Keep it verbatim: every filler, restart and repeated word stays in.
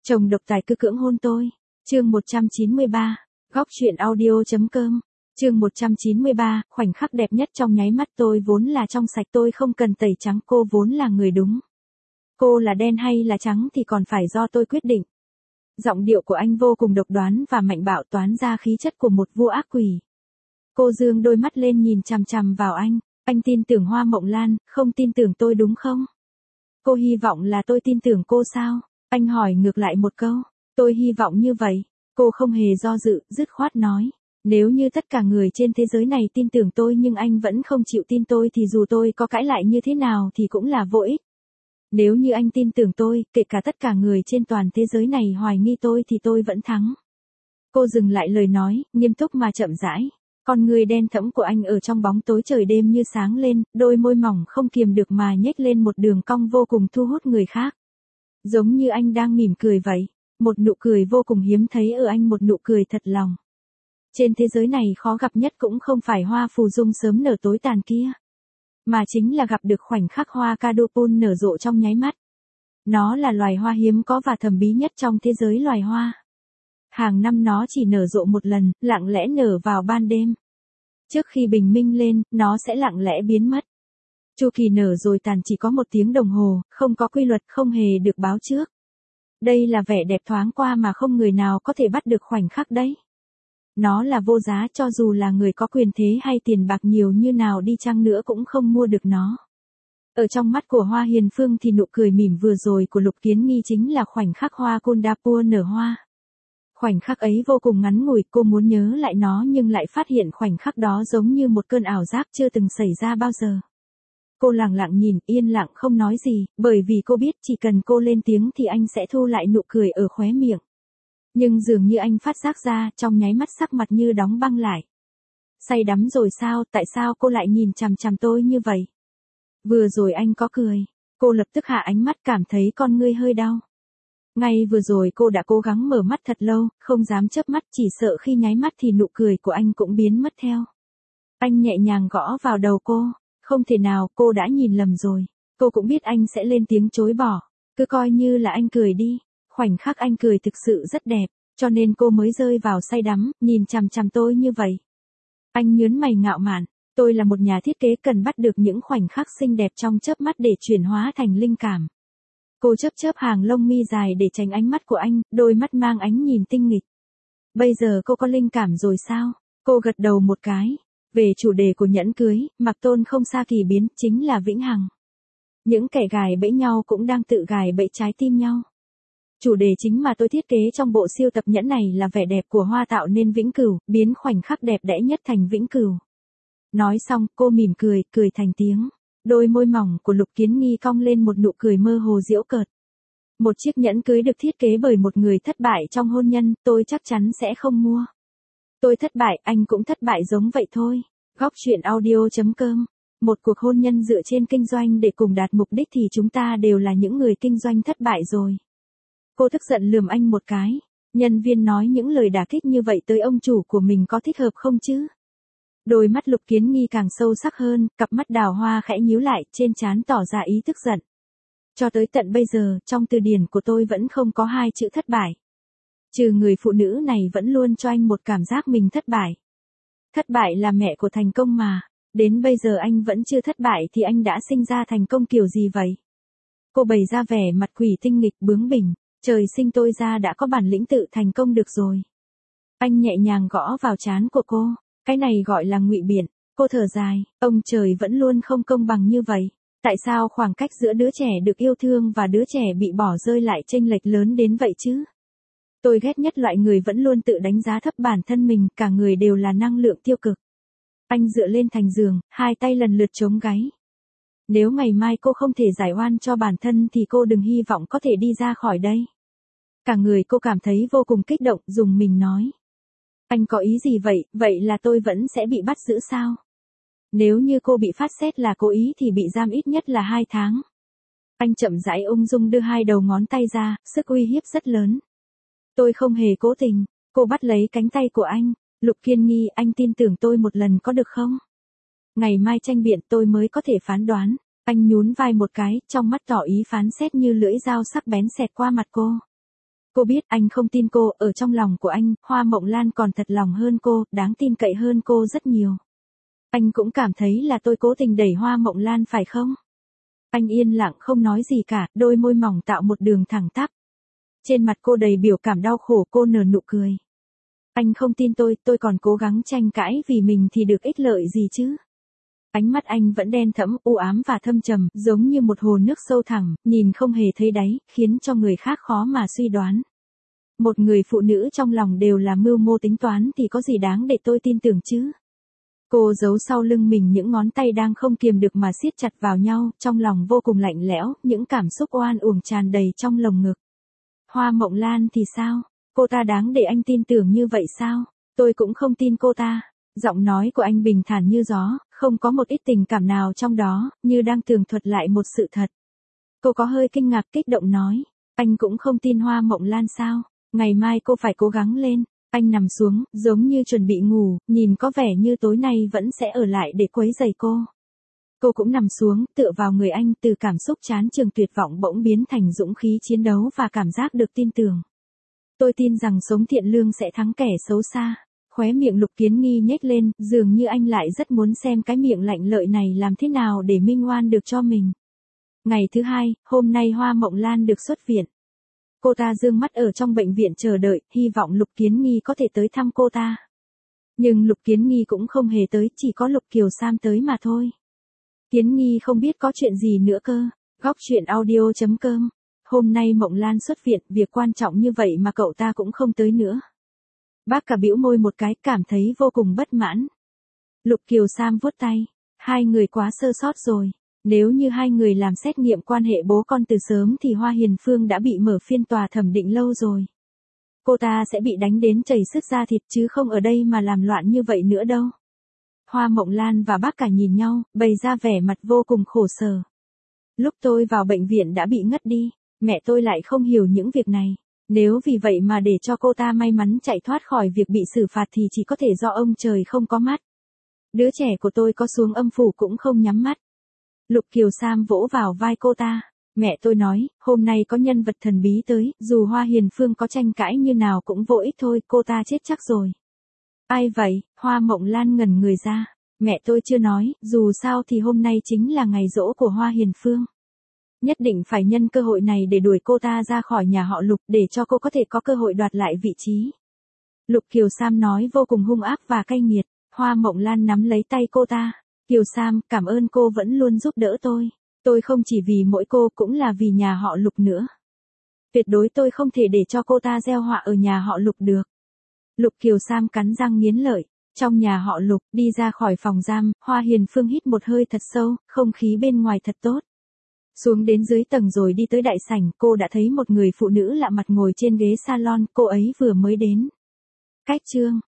Chồng độc tài cứ cưỡng hôn tôi. Chương một trăm chín mươi ba, Góc truyện audio.com. Chương một trăm chín mươi ba, khoảnh khắc đẹp nhất trong nháy mắt tôi vốn là trong sạch, tôi không cần tẩy trắng, cô vốn là người đúng. Cô là đen hay là trắng thì còn phải do tôi quyết định. Giọng điệu của anh vô cùng độc đoán và mạnh bạo, toán ra khí chất của một vua ác quỷ. Cô dương đôi mắt lên nhìn chằm chằm vào anh. Anh tin tưởng Hoa Mộng Lan, không tin tưởng tôi đúng không? Cô hy vọng là tôi tin tưởng cô sao? Anh hỏi ngược lại một câu. Tôi hy vọng như vậy. Cô không hề do dự, dứt khoát nói. Nếu như tất cả người trên thế giới này tin tưởng tôi nhưng anh vẫn không chịu tin tôi thì dù tôi có cãi lại như thế nào thì cũng là vô ích. Nếu như anh tin tưởng tôi, kể cả tất cả người trên toàn thế giới này hoài nghi tôi thì tôi vẫn thắng. Cô dừng lại lời nói, nghiêm túc mà chậm rãi. Con người đen thẫm của anh ở trong bóng tối trời đêm như sáng lên, đôi môi mỏng không kiềm được mà nhếch lên một đường cong vô cùng thu hút người khác. Giống như anh đang mỉm cười vậy, một nụ cười vô cùng hiếm thấy ở anh, một nụ cười thật lòng. Trên thế giới này khó gặp nhất cũng không phải hoa phù dung sớm nở tối tàn kia, mà chính là gặp được khoảnh khắc hoa Kadopun nở rộ trong nháy mắt. Nó là loài hoa hiếm có và thần bí nhất trong thế giới loài hoa. Hàng năm nó chỉ nở rộ một lần, lặng lẽ nở vào ban đêm. Trước khi bình minh lên, nó sẽ lặng lẽ biến mất. Chu kỳ nở rồi tàn chỉ có một tiếng đồng hồ, không có quy luật, không hề được báo trước. Đây là vẻ đẹp thoáng qua mà không người nào có thể bắt được khoảnh khắc đấy. Nó là vô giá, cho dù là người có quyền thế hay tiền bạc nhiều như nào đi chăng nữa cũng không mua được nó. Ở trong mắt của Hoa Hiền Phương thì nụ cười mỉm vừa rồi của Lục Kiến Nghi chính là khoảnh khắc hoa Kundapur nở hoa. Khoảnh khắc ấy vô cùng ngắn ngủi, cô muốn nhớ lại nó nhưng lại phát hiện khoảnh khắc đó giống như một cơn ảo giác chưa từng xảy ra bao giờ. Cô lặng lặng nhìn, yên lặng không nói gì, bởi vì cô biết chỉ cần cô lên tiếng thì anh sẽ thu lại nụ cười ở khóe miệng. Nhưng dường như anh phát giác ra, trong nháy mắt sắc mặt như đóng băng lại. Say đắm rồi sao, tại sao cô lại nhìn chằm chằm tôi như vậy? Vừa rồi anh có cười. Cô lập tức hạ ánh mắt, cảm thấy con ngươi hơi đau. Ngay vừa rồi cô đã cố gắng mở mắt thật lâu, không dám chớp mắt, chỉ sợ khi nháy mắt thì nụ cười của anh cũng biến mất theo. Anh nhẹ nhàng gõ vào đầu cô. Không thể nào, cô đã nhìn lầm rồi. Cô cũng biết anh sẽ lên tiếng chối bỏ. Cứ coi như là anh cười đi. Khoảnh khắc anh cười thực sự rất đẹp, cho nên cô mới rơi vào say đắm, nhìn chằm chằm tôi như vậy. Anh nhớn mày ngạo mạn. Tôi là một nhà thiết kế, cần bắt được những khoảnh khắc xinh đẹp trong chớp mắt để chuyển hóa thành linh cảm. Cô chớp chớp hàng lông mi dài để tránh ánh mắt của anh, đôi mắt mang ánh nhìn tinh nghịch. Bây giờ cô có linh cảm rồi sao? Cô gật đầu một cái. Về chủ đề của nhẫn cưới, Mạc Tôn không xa kỳ biến, chính là vĩnh hằng. Những kẻ gài bẫy nhau cũng đang tự gài bẫy trái tim nhau. Chủ đề chính mà tôi thiết kế trong bộ siêu tập nhẫn này là vẻ đẹp của hoa tạo nên vĩnh cửu, biến khoảnh khắc đẹp đẽ nhất thành vĩnh cửu. Nói xong, cô mỉm cười, cười thành tiếng. Đôi môi mỏng của Lục Kiến Nghi cong lên một nụ cười mơ hồ giễu cợt. Một chiếc nhẫn cưới được thiết kế bởi một người thất bại trong hôn nhân, tôi chắc chắn sẽ không mua. Tôi thất bại, anh cũng thất bại giống vậy thôi. Góc truyện audio.com. Một cuộc hôn nhân dựa trên kinh doanh để cùng đạt mục đích thì chúng ta đều là những người kinh doanh thất bại rồi. Cô tức giận lườm anh một cái. Nhân viên nói những lời đả kích như vậy tới ông chủ của mình có thích hợp không chứ? Đôi mắt Lục Kiến Nghi càng sâu sắc hơn, cặp mắt đào hoa khẽ nhíu lại, trên trán tỏ ra ý tức giận. Cho tới tận bây giờ, trong từ điển của tôi vẫn không có hai chữ thất bại. Trừ người phụ nữ này vẫn luôn cho anh một cảm giác mình thất bại. Thất bại là mẹ của thành công mà. Đến bây giờ anh vẫn chưa thất bại thì anh đã sinh ra thành công kiểu gì vậy? Cô bày ra vẻ mặt quỷ tinh nghịch bướng bỉnh. Trời sinh tôi ra đã có bản lĩnh tự thành công được rồi. Anh nhẹ nhàng gõ vào trán của cô. Cái này gọi là ngụy biện. Cô thở dài. Ông trời vẫn luôn không công bằng như vậy. Tại sao khoảng cách giữa đứa trẻ được yêu thương và đứa trẻ bị bỏ rơi lại chênh lệch lớn đến vậy chứ? Tôi ghét nhất loại người vẫn luôn tự đánh giá thấp bản thân mình, cả người đều là năng lượng tiêu cực. Anh dựa lên thành giường, hai tay lần lượt chống gáy. Nếu ngày mai cô không thể giải oan cho bản thân thì cô đừng hy vọng có thể đi ra khỏi đây. Cả người cô cảm thấy vô cùng kích động, dùng mình nói. Anh có ý gì vậy, vậy là tôi vẫn sẽ bị bắt giữ sao? Nếu như cô bị phát xét là cố ý thì bị giam ít nhất là hai tháng. Anh chậm rãi ung dung đưa hai đầu ngón tay ra, sức uy hiếp rất lớn. Tôi không hề cố tình. Cô bắt lấy cánh tay của anh. Lục Kiên Nghi, anh tin tưởng tôi một lần có được không? Ngày mai tranh biện tôi mới có thể phán đoán. Anh nhún vai một cái, trong mắt tỏ ý phán xét như lưỡi dao sắc bén xẹt qua mặt cô. Cô biết anh không tin cô, ở trong lòng của anh, Hoa Mộng Lan còn thật lòng hơn cô, đáng tin cậy hơn cô rất nhiều. Anh cũng cảm thấy là tôi cố tình đẩy Hoa Mộng Lan phải không? Anh yên lặng không nói gì cả, đôi môi mỏng tạo một đường thẳng tắp. Trên mặt cô đầy biểu cảm đau khổ, cô nở nụ cười. Anh không tin tôi, tôi còn cố gắng tranh cãi vì mình thì được ích lợi gì chứ? Ánh mắt anh vẫn đen thẫm, u ám và thâm trầm, giống như một hồ nước sâu thẳm, nhìn không hề thấy đáy, khiến cho người khác khó mà suy đoán. Một người phụ nữ trong lòng đều là mưu mô tính toán thì có gì đáng để tôi tin tưởng chứ? Cô giấu sau lưng mình những ngón tay đang không kiềm được mà siết chặt vào nhau, trong lòng vô cùng lạnh lẽo, những cảm xúc oan uổng tràn đầy trong lồng ngực. Hoa Mộng Lan thì sao? Cô ta đáng để anh tin tưởng như vậy sao? Tôi cũng không tin cô ta. Giọng nói của anh bình thản như gió, không có một ít tình cảm nào trong đó, như đang tường thuật lại một sự thật. Cô có hơi kinh ngạc kích động nói, anh cũng không tin Hoa Mộng Lan sao? Ngày mai cô phải cố gắng lên. Anh nằm xuống, giống như chuẩn bị ngủ, nhìn có vẻ như tối nay vẫn sẽ ở lại để quấy rầy cô. Cô cũng nằm xuống, tựa vào người anh, từ cảm xúc chán chường tuyệt vọng bỗng biến thành dũng khí chiến đấu và cảm giác được tin tưởng. Tôi tin rằng sống thiện lương sẽ thắng kẻ xấu xa. Khóe miệng Lục Kiến Nghi nhếch lên, dường như anh lại rất muốn xem cái miệng lạnh lợi này làm thế nào để minh oan được cho mình. Ngày thứ hai, hôm nay Hoa Mộng Lan được xuất viện. Cô ta dương mắt ở trong bệnh viện chờ đợi, hy vọng Lục Kiến Nghi có thể tới thăm cô ta. Nhưng Lục Kiến Nghi cũng không hề tới, chỉ có Lục Kiều Sam tới mà thôi. Kiến Nghi không biết có chuyện gì nữa cơ. Góc truyện audio chấm com. Hôm nay Mộng Lan xuất viện, việc quan trọng như vậy mà cậu ta cũng không tới nữa. Bác cả bĩu môi một cái, cảm thấy vô cùng bất mãn. Lục Kiều Sam vuốt tay. Hai người quá sơ sót rồi. Nếu như hai người làm xét nghiệm quan hệ bố con từ sớm thì Hoa Hiền Phương đã bị mở phiên tòa thẩm định lâu rồi. Cô ta sẽ bị đánh đến chảy sức da thịt chứ không ở đây mà làm loạn như vậy nữa đâu. Hoa Mộng Lan và bác cả nhìn nhau, bày ra vẻ mặt vô cùng khổ sở. Lúc tôi vào bệnh viện đã bị ngất đi, mẹ tôi lại không hiểu những việc này. Nếu vì vậy mà để cho cô ta may mắn chạy thoát khỏi việc bị xử phạt thì chỉ có thể do ông trời không có mắt. Đứa trẻ của tôi có xuống âm phủ cũng không nhắm mắt. Lục Kiều Sam vỗ vào vai cô ta. Mẹ tôi nói, hôm nay có nhân vật thần bí tới, dù Hoa Hiền Phương có tranh cãi như nào cũng vô ích thôi, cô ta chết chắc rồi. Ai vậy? Hoa Mộng Lan ngẩn người ra. Mẹ tôi chưa nói, dù sao thì hôm nay chính là ngày giỗ của Hoa Hiền Phương. Nhất định phải nhân cơ hội này để đuổi cô ta ra khỏi nhà họ Lục để cho cô có thể có cơ hội đoạt lại vị trí. Lục Kiều Sam nói vô cùng hung ác và cay nghiệt. Hoa Mộng Lan nắm lấy tay cô ta. Kiều Sam, cảm ơn cô vẫn luôn giúp đỡ tôi. Tôi không chỉ vì mỗi cô cũng là vì nhà họ Lục nữa. Tuyệt đối tôi không thể để cho cô ta gieo họa ở nhà họ Lục được. Lục Kiều Sam cắn răng nghiến lợi. Trong nhà họ Lục, đi ra khỏi phòng giam, Hoa Hiền Phương hít một hơi thật sâu, không khí bên ngoài thật tốt. Xuống đến dưới tầng rồi đi tới đại sảnh, cô đã thấy một người phụ nữ lạ mặt ngồi trên ghế salon, cô ấy vừa mới đến. Cách chương